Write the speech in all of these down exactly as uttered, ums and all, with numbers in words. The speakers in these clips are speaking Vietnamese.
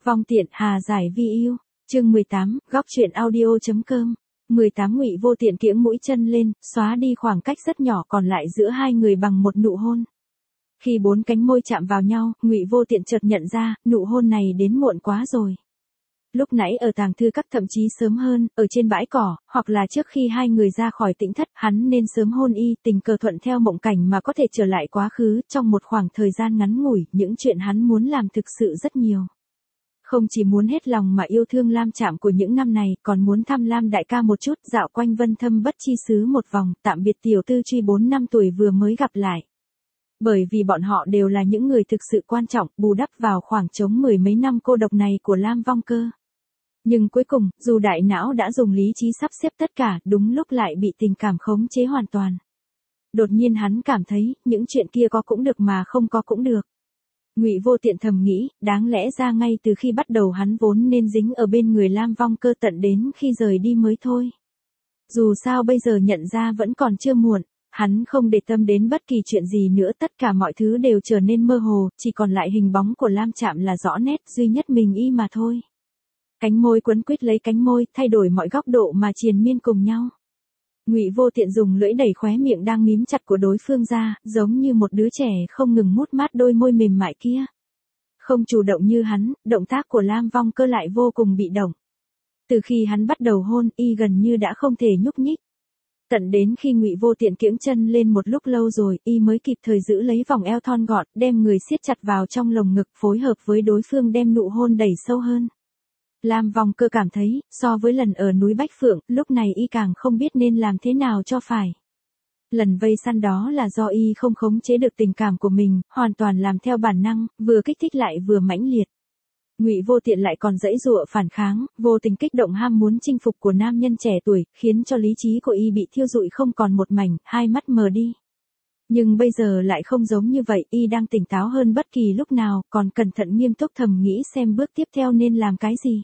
Vong tiện hà giải vi yêu. Chương mười tám, góc truyện audio.com. mười tám Ngụy Vô Tiện kiễng mũi chân lên, xóa đi khoảng cách rất nhỏ còn lại giữa hai người bằng một nụ hôn. Khi bốn cánh môi chạm vào nhau, Ngụy Vô Tiện chợt nhận ra, nụ hôn này đến muộn quá rồi. Lúc nãy ở tàng thư các, thậm chí sớm hơn, ở trên bãi cỏ, hoặc là trước khi hai người ra khỏi tĩnh thất, hắn nên sớm hôn y, tình cờ thuận theo mộng cảnh mà có thể trở lại quá khứ, trong một khoảng thời gian ngắn ngủi, những chuyện hắn muốn làm thực sự rất nhiều. Không chỉ muốn hết lòng mà yêu thương Lam Trạm của những năm này, còn muốn thăm Lam đại ca một chút, dạo quanh Vân Thâm Bất Chi xứ một vòng, tạm biệt tiểu tư truy bốn năm tuổi vừa mới gặp lại. Bởi vì bọn họ đều là những người thực sự quan trọng, bù đắp vào khoảng trống mười mấy năm cô độc này của Lam Vong Cơ. Nhưng cuối cùng, dù đại não đã dùng lý trí sắp xếp tất cả, đúng lúc lại bị tình cảm khống chế hoàn toàn. Đột nhiên hắn cảm thấy, những chuyện kia có cũng được mà không có cũng được. Ngụy Vô Tiện thầm nghĩ, đáng lẽ ra ngay từ khi bắt đầu hắn vốn nên dính ở bên người Lam Vong Cơ tận đến khi rời đi mới thôi. Dù sao bây giờ nhận ra vẫn còn chưa muộn, hắn không để tâm đến bất kỳ chuyện gì nữa, tất cả mọi thứ đều trở nên mơ hồ, chỉ còn lại hình bóng của Lam Trạm là rõ nét, duy nhất mình y mà thôi. Cánh môi quấn quýt lấy cánh môi, thay đổi mọi góc độ mà triền miên cùng nhau. Ngụy Vô Tiện dùng lưỡi đẩy khóe miệng đang mím chặt của đối phương ra, giống như một đứa trẻ không ngừng mút mát đôi môi mềm mại kia. Không chủ động như hắn, động tác của Lam Vong Cơ lại vô cùng bị động. Từ khi hắn bắt đầu hôn, y gần như đã không thể nhúc nhích. Tận đến khi Ngụy Vô Tiện kiễng chân lên một lúc lâu rồi, y mới kịp thời giữ lấy vòng eo thon gọn, đem người siết chặt vào trong lồng ngực, phối hợp với đối phương đem nụ hôn đẩy sâu hơn. Lam Vong Cơ cảm thấy, so với lần ở núi Bách Phượng, lúc này y càng không biết nên làm thế nào cho phải. Lần vây săn đó là do y không khống chế được tình cảm của mình, hoàn toàn làm theo bản năng, vừa kích thích lại vừa mãnh liệt. Ngụy Vô Tiện lại còn giãy giụa phản kháng, vô tình kích động ham muốn chinh phục của nam nhân trẻ tuổi, khiến cho lý trí của y bị thiêu rụi không còn một mảnh, hai mắt mờ đi. Nhưng bây giờ lại không giống như vậy, y đang tỉnh táo hơn bất kỳ lúc nào, còn cẩn thận nghiêm túc thầm nghĩ xem bước tiếp theo nên làm cái gì.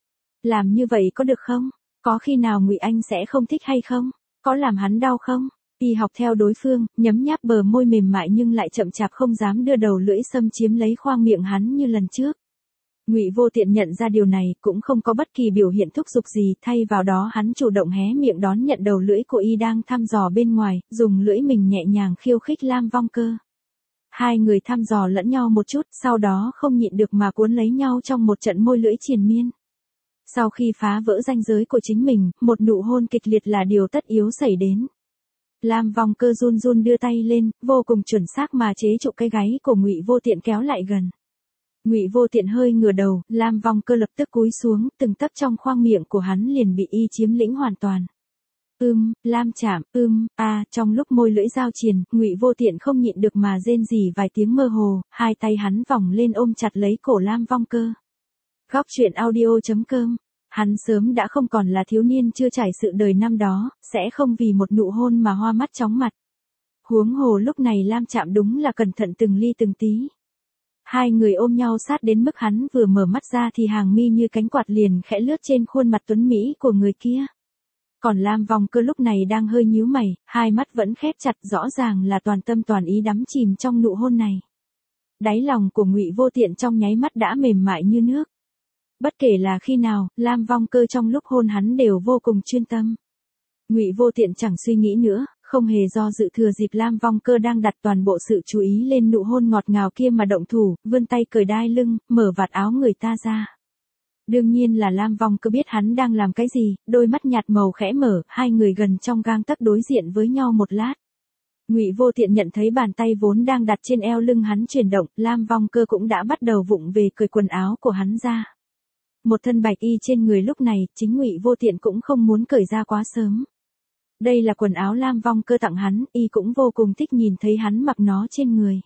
Làm như vậy có được không? Có khi nào Ngụy Anh sẽ không thích hay không? Có làm hắn đau không? Y học theo đối phương, nhấm nháp bờ môi mềm mại nhưng lại chậm chạp không dám đưa đầu lưỡi xâm chiếm lấy khoang miệng hắn như lần trước. Ngụy Vô Tiện nhận ra điều này, cũng không có bất kỳ biểu hiện thúc giục gì, thay vào đó hắn chủ động hé miệng đón nhận đầu lưỡi của y đang thăm dò bên ngoài, dùng lưỡi mình nhẹ nhàng khiêu khích Lam Vong Cơ. Hai người thăm dò lẫn nhau một chút, sau đó không nhịn được mà cuốn lấy nhau trong một trận môi lưỡi triền miên. Sau khi phá vỡ ranh giới của chính mình, một nụ hôn kịch liệt là điều tất yếu xảy đến. Lam Vong Cơ run run đưa tay lên, vô cùng chuẩn xác mà chế trụ cái gáy của Ngụy Vô Tiện kéo lại gần. Ngụy Vô Tiện hơi ngửa đầu, Lam Vong Cơ lập tức cúi xuống, từng tấc trong khoang miệng của hắn liền bị y chiếm lĩnh hoàn toàn. Ưm, Lam Trạm, ưm, a, trong lúc môi lưỡi giao triền, Ngụy Vô Tiện không nhịn được mà rên rỉ vài tiếng mơ hồ, hai tay hắn vòng lên ôm chặt lấy cổ Lam Vong Cơ. Góc truyện audio.com. Hắn sớm đã không còn là thiếu niên chưa trải sự đời năm đó, sẽ không vì một nụ hôn mà hoa mắt chóng mặt. Huống hồ lúc này Lam Trạm đúng là cẩn thận từng ly từng tí. Hai người ôm nhau sát đến mức hắn vừa mở mắt ra thì hàng mi như cánh quạt liền khẽ lướt trên khuôn mặt tuấn mỹ của người kia. Còn Lam Vong Cơ lúc này đang hơi nhíu mày, hai mắt vẫn khép chặt, rõ ràng là toàn tâm toàn ý đắm chìm trong nụ hôn này. Đáy lòng của Ngụy Vô Tiện trong nháy mắt đã mềm mại như nước. Bất kể là khi nào, Lam Vong Cơ trong lúc hôn hắn đều vô cùng chuyên tâm. Ngụy Vô Tiện chẳng suy nghĩ nữa, không hề do dự, thừa dịp Lam Vong Cơ đang đặt toàn bộ sự chú ý lên nụ hôn ngọt ngào kia mà động thủ, vươn tay cởi đai lưng, mở vạt áo người ta ra. Đương nhiên là Lam Vong Cơ biết hắn đang làm cái gì, đôi mắt nhạt màu khẽ mở, hai người gần trong gang tấc đối diện với nhau một lát. Ngụy Vô Tiện nhận thấy bàn tay vốn đang đặt trên eo lưng hắn chuyển động, Lam Vong Cơ cũng đã bắt đầu vụng về cởi quần áo của hắn ra. Một thân bạch y trên người lúc này, chính Ngụy Vô Tiện cũng không muốn cởi ra quá sớm. Đây là quần áo Lam Vong Cơ tặng hắn, y cũng vô cùng thích nhìn thấy hắn mặc nó trên người.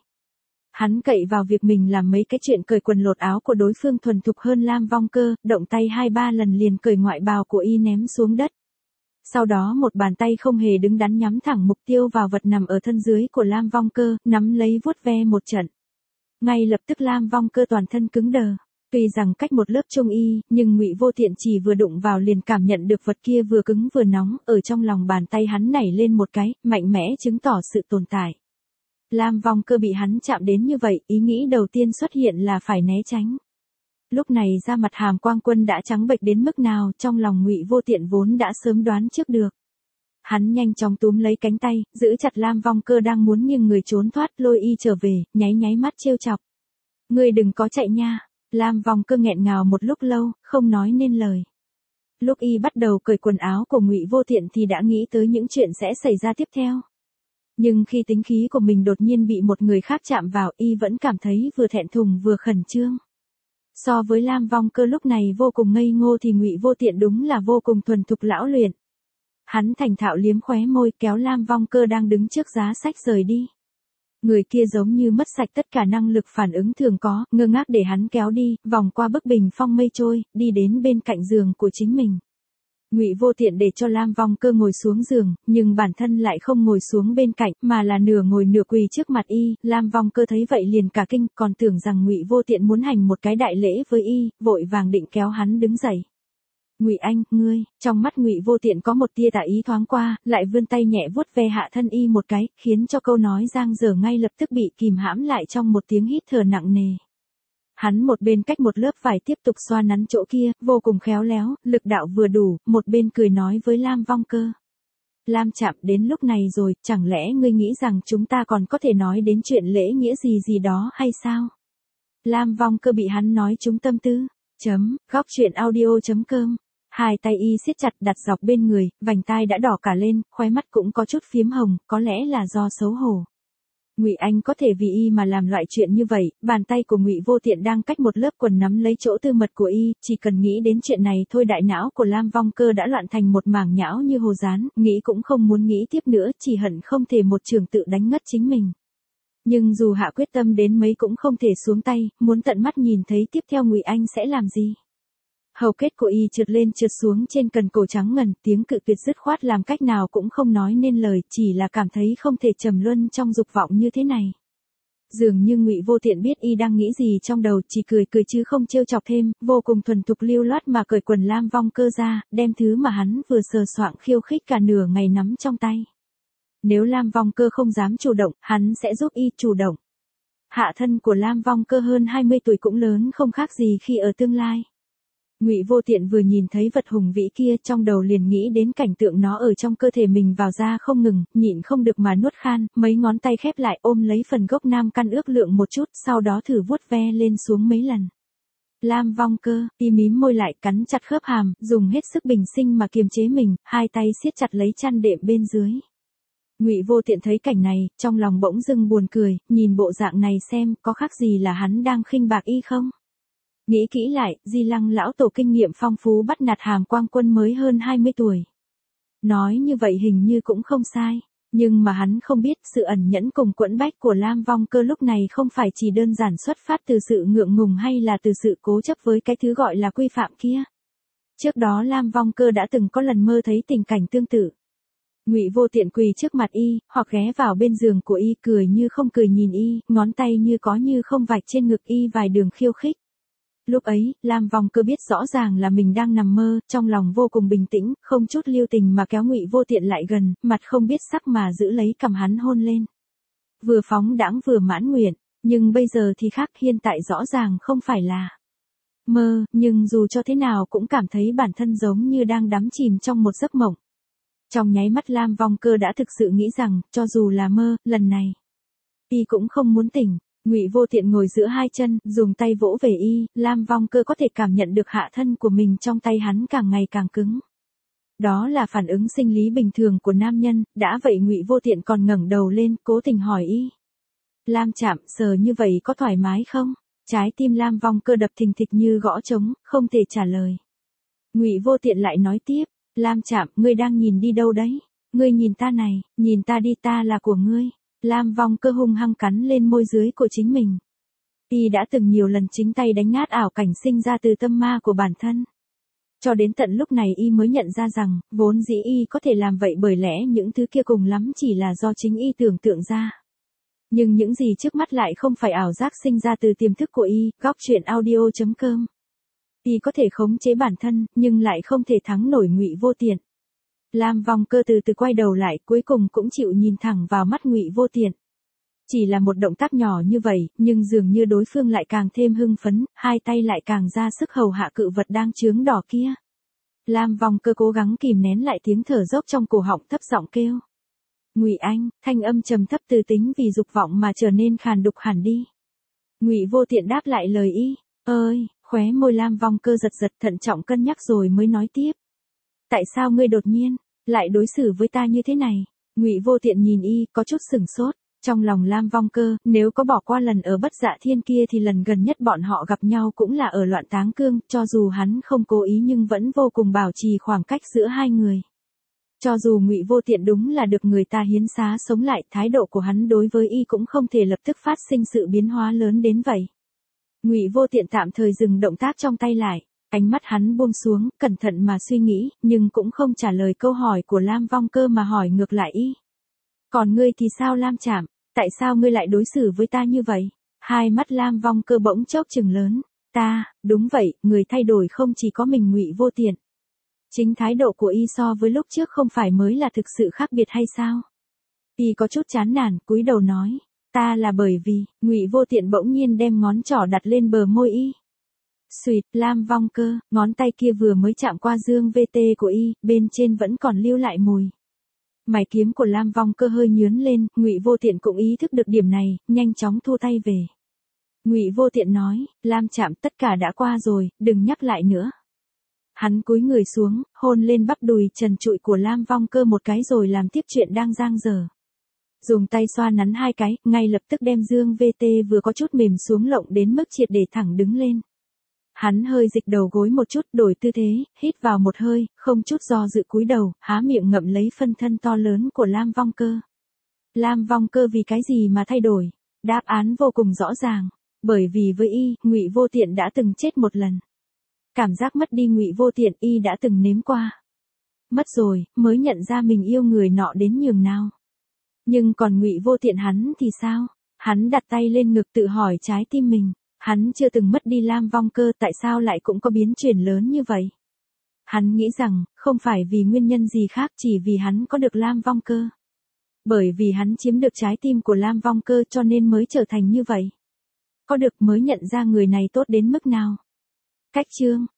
Hắn cậy vào việc mình làm mấy cái chuyện cởi quần lột áo của đối phương thuần thục hơn Lam Vong Cơ, động tay hai ba lần liền cởi ngoại bào của y ném xuống đất. Sau đó một bàn tay không hề đứng đắn nhắm thẳng mục tiêu vào vật nằm ở thân dưới của Lam Vong Cơ, nắm lấy vuốt ve một trận. Ngay lập tức Lam Vong Cơ toàn thân cứng đờ. Tuy rằng cách một lớp trung y, nhưng Ngụy Vô Tiện chỉ vừa đụng vào liền cảm nhận được vật kia vừa cứng vừa nóng, ở trong lòng bàn tay hắn nảy lên một cái, mạnh mẽ chứng tỏ sự tồn tại. Lam Vong Cơ bị hắn chạm đến như vậy, ý nghĩ đầu tiên xuất hiện là phải né tránh. Lúc này da mặt Hàm Quang Quân đã trắng bệch đến mức nào, trong lòng Ngụy Vô Tiện vốn đã sớm đoán trước được. Hắn nhanh chóng túm lấy cánh tay, giữ chặt Lam Vong Cơ đang muốn nghiêng người trốn thoát, lôi y trở về, nháy nháy mắt trêu chọc. Ngươi đừng có chạy nha. Lam Vong Cơ nghẹn ngào một lúc lâu, không nói nên lời. Lúc y bắt đầu cởi quần áo của Ngụy Vô Tiện thì đã nghĩ tới những chuyện sẽ xảy ra tiếp theo. Nhưng khi tính khí của mình đột nhiên bị một người khác chạm vào, y vẫn cảm thấy vừa thẹn thùng vừa khẩn trương. So với Lam Vong Cơ lúc này vô cùng ngây ngô thì Ngụy Vô Tiện đúng là vô cùng thuần thục lão luyện. Hắn thành thạo liếm khóe môi, kéo Lam Vong Cơ đang đứng trước giá sách rời đi. Người kia giống như mất sạch tất cả năng lực phản ứng thường có, ngơ ngác để hắn kéo đi, vòng qua bức bình phong mây trôi, đi đến bên cạnh giường của chính mình. Ngụy Vô Tiện để cho Lam Vong Cơ ngồi xuống giường, nhưng bản thân lại không ngồi xuống bên cạnh, mà là nửa ngồi nửa quỳ trước mặt y. Lam Vong Cơ thấy vậy liền cả kinh, còn tưởng rằng Ngụy Vô Tiện muốn hành một cái đại lễ với y, vội vàng định kéo hắn đứng dậy. Ngụy anh, ngươi, trong mắt Ngụy Vô Tiện có một tia tà ý thoáng qua, lại vươn tay nhẹ vuốt ve hạ thân y một cái, khiến cho câu nói giang dở ngay lập tức bị kìm hãm lại trong một tiếng hít thở nặng nề. Hắn một bên cách một lớp vải tiếp tục xoa nắn chỗ kia, vô cùng khéo léo, lực đạo vừa đủ, một bên cười nói với Lam Vong Cơ. Lam Trạm, đến lúc này rồi, chẳng lẽ ngươi nghĩ rằng chúng ta còn có thể nói đến chuyện lễ nghĩa gì gì đó hay sao? Lam Vong Cơ bị hắn nói trúng tâm tư. Chấm, góc truyện audio chấm com. Hai tay y siết chặt đặt dọc bên người, vành tai đã đỏ cả lên, khóe mắt cũng có chút phiếm hồng, có lẽ là do xấu hổ. Ngụy Anh có thể vì y mà làm loại chuyện như vậy, bàn tay của Ngụy Vô Tiện đang cách một lớp quần nắm lấy chỗ tư mật của y, chỉ cần nghĩ đến chuyện này thôi đại não của Lam Vong Cơ đã loạn thành một mảng nhão như hồ dán, nghĩ cũng không muốn nghĩ tiếp nữa, chỉ hận không thể một trường tự đánh ngất chính mình. Nhưng dù hạ quyết tâm đến mấy cũng không thể xuống tay, muốn tận mắt nhìn thấy tiếp theo Ngụy Anh sẽ làm gì. Hầu kết của y trượt lên trượt xuống trên cần cổ trắng ngần, tiếng cự tuyệt dứt khoát làm cách nào cũng không nói nên lời, chỉ là cảm thấy không thể trầm luân trong dục vọng như thế này. Dường như Ngụy Vô Tiện biết y đang nghĩ gì trong đầu, chỉ cười cười chứ không trêu chọc thêm, vô cùng thuần thục lưu loát mà cởi quần Lam Vong Cơ ra, đem thứ mà hắn vừa sờ soạng khiêu khích cả nửa ngày nắm trong tay. Nếu Lam Vong Cơ không dám chủ động, hắn sẽ giúp y chủ động. Hạ thân của Lam Vong Cơ hơn hai mươi tuổi cũng lớn không khác gì khi ở tương lai. Ngụy Vô Tiện vừa nhìn thấy vật hùng vĩ kia trong đầu liền nghĩ đến cảnh tượng nó ở trong cơ thể mình vào ra không ngừng, nhịn không được mà nuốt khan, mấy ngón tay khép lại ôm lấy phần gốc nam căn ước lượng một chút, sau đó thử vuốt ve lên xuống mấy lần. Lam Vong Cơ, y mím môi lại cắn chặt khớp hàm, dùng hết sức bình sinh mà kiềm chế mình, hai tay siết chặt lấy chăn đệm bên dưới. Ngụy Vô Tiện thấy cảnh này, trong lòng bỗng dưng buồn cười, nhìn bộ dạng này xem có khác gì là hắn đang khinh bạc y không? Nghĩ kỹ lại, Di Lăng lão tổ kinh nghiệm phong phú bắt nạt Hàm Quang Quân mới hơn hai mươi tuổi. Nói như vậy hình như cũng không sai, nhưng mà hắn không biết sự ẩn nhẫn cùng quẫn bách của Lam Vong Cơ lúc này không phải chỉ đơn giản xuất phát từ sự ngượng ngùng hay là từ sự cố chấp với cái thứ gọi là quy phạm kia. Trước đó Lam Vong Cơ đã từng có lần mơ thấy tình cảnh tương tự. Ngụy Vô Tiện quỳ trước mặt y, hoặc ghé vào bên giường của y cười như không cười nhìn y, ngón tay như có như không vạch trên ngực y vài đường khiêu khích. Lúc ấy, Lam Vong Cơ biết rõ ràng là mình đang nằm mơ, trong lòng vô cùng bình tĩnh, không chút lưu tình mà kéo Ngụy Vô Tiện lại gần, mặt không biết sắc mà giữ lấy cằm hắn hôn lên. Vừa phóng đãng vừa mãn nguyện, nhưng bây giờ thì khác, hiện tại rõ ràng không phải là mơ, nhưng dù cho thế nào cũng cảm thấy bản thân giống như đang đắm chìm trong một giấc mộng. Trong nháy mắt Lam Vong Cơ đã thực sự nghĩ rằng, cho dù là mơ, lần này y cũng không muốn tỉnh. Ngụy Vô Tiện ngồi giữa hai chân, dùng tay vỗ về y, Lam Vong Cơ có thể cảm nhận được hạ thân của mình trong tay hắn càng ngày càng cứng. Đó là phản ứng sinh lý bình thường của nam nhân, đã vậy Ngụy Vô Tiện còn ngẩng đầu lên, cố tình hỏi y. Lam Trạm, sờ như vậy có thoải mái không? Trái tim Lam Vong Cơ đập thình thịch như gõ trống, không thể trả lời. Ngụy Vô Tiện lại nói tiếp, Lam Trạm, ngươi đang nhìn đi đâu đấy? Ngươi nhìn ta này, nhìn ta đi, ta là của ngươi. Lam Vong Cơ hung hăng cắn lên môi dưới của chính mình. Y đã từng nhiều lần chính tay đánh nát ảo cảnh sinh ra từ tâm ma của bản thân. Cho đến tận lúc này y mới nhận ra rằng, vốn dĩ y có thể làm vậy bởi lẽ những thứ kia cùng lắm chỉ là do chính y tưởng tượng ra. Nhưng những gì trước mắt lại không phải ảo giác sinh ra từ tiềm thức của y, góc truyện audio chấm com. Y có thể khống chế bản thân, nhưng lại không thể thắng nổi Ngụy Vô Tiện. Lam Vong Cơ từ từ quay đầu lại, cuối cùng cũng chịu nhìn thẳng vào mắt Ngụy Vô Tiện. Chỉ là một động tác nhỏ như vậy, nhưng dường như đối phương lại càng thêm hưng phấn, hai tay lại càng ra sức hầu hạ cự vật đang chướng đỏ kia. Lam Vong Cơ cố gắng kìm nén lại tiếng thở dốc trong cổ họng, thấp giọng kêu. Ngụy Anh, thanh âm trầm thấp từ tính vì dục vọng mà trở nên khàn đục hẳn đi. Ngụy Vô Tiện đáp lại lời y, ơi, khóe môi Lam Vong Cơ giật giật, thận trọng cân nhắc rồi mới nói tiếp. Tại sao ngươi đột nhiên lại đối xử với ta như thế này? Ngụy Vô Tiện nhìn y, có chút sửng sốt. Trong lòng Lam Vong Cơ, nếu có bỏ qua lần ở Bất Dạ Thiên kia thì lần gần nhất bọn họ gặp nhau cũng là ở Loạn Táng Cương, cho dù hắn không cố ý nhưng vẫn vô cùng bảo trì khoảng cách giữa hai người. Cho dù Ngụy Vô Tiện đúng là được người ta hiến xá sống lại, thái độ của hắn đối với y cũng không thể lập tức phát sinh sự biến hóa lớn đến vậy. Ngụy Vô Tiện tạm thời dừng động tác trong tay lại, ánh mắt hắn buông xuống, cẩn thận mà suy nghĩ, nhưng cũng không trả lời câu hỏi của Lam Vong Cơ mà hỏi ngược lại y. Còn ngươi thì sao Lam Trạm, tại sao ngươi lại đối xử với ta như vậy? Hai mắt Lam Vong Cơ bỗng chốc trừng lớn, ta, đúng vậy, người thay đổi không chỉ có mình Ngụy Vô Tiện. Chính thái độ của y so với lúc trước không phải mới là thực sự khác biệt hay sao? Y có chút chán nản, cúi đầu nói, ta là bởi vì, Ngụy Vô Tiện bỗng nhiên đem ngón trỏ đặt lên bờ môi y. Xuyệt, Lam Vong Cơ, ngón tay kia vừa mới chạm qua dương vê tê của y, bên trên vẫn còn lưu lại mùi. Mày kiếm của Lam Vong Cơ hơi nhướng lên, Ngụy Vô Tiện cũng ý thức được điểm này, nhanh chóng thu tay về. Ngụy Vô Tiện nói, Lam Trạm, tất cả đã qua rồi, đừng nhắc lại nữa. Hắn cúi người xuống, hôn lên bắp đùi trần trụi của Lam Vong Cơ một cái rồi làm tiếp chuyện đang dang dở. Dùng tay xoa nắn hai cái, ngay lập tức đem dương vê tê vừa có chút mềm xuống lộng đến mức triệt để thẳng đứng lên. Hắn hơi dịch đầu gối một chút, đổi tư thế, hít vào một hơi, không chút do dự cúi đầu, há miệng ngậm lấy phân thân to lớn của Lam Vong Cơ. Lam Vong Cơ vì cái gì mà thay đổi? Đáp án vô cùng rõ ràng, bởi vì với y, Ngụy Vô Tiện đã từng chết một lần. Cảm giác mất đi Ngụy Vô Tiện y đã từng nếm qua. Mất rồi, mới nhận ra mình yêu người nọ đến nhường nào. Nhưng còn Ngụy Vô Tiện hắn thì sao? Hắn đặt tay lên ngực tự hỏi trái tim mình. Hắn chưa từng mất đi Lam Vong Cơ, tại sao lại cũng có biến chuyển lớn như vậy? Hắn nghĩ rằng, không phải vì nguyên nhân gì khác, chỉ vì hắn có được Lam Vong Cơ. Bởi vì hắn chiếm được trái tim của Lam Vong Cơ cho nên mới trở thành như vậy. Có được mới nhận ra người này tốt đến mức nào. Cách chương